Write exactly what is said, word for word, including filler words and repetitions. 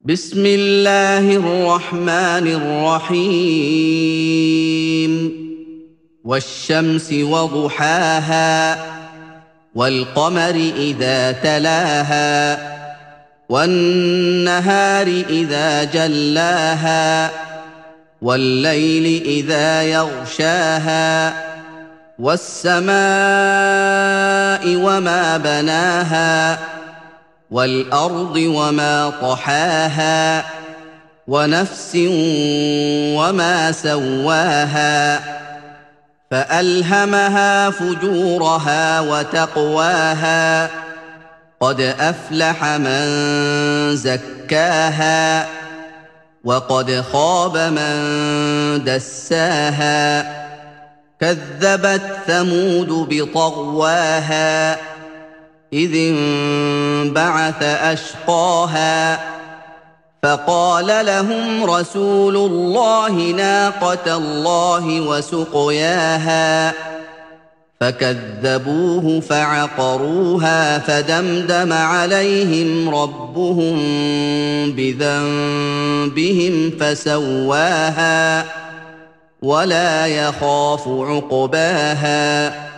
بسم الله الرحمن الرحيم والشمس وضحاها والقمر إذا تلاها والنهار إذا جلاها والليل إذا يغشاها والسماء وما بناها والأرض وما طحاها ونفس وما سواها فألهمها فجورها وتقواها قد أفلح من زكاها وقد خاب من دساها كذبت ثمود بطغواها إذ انبعث أشقاها فقال لهم رسول الله ناقة الله وسقياها فكذبوه فعقروها فدمدم عليهم ربهم بذنبهم فسواها ولا يخاف عقباها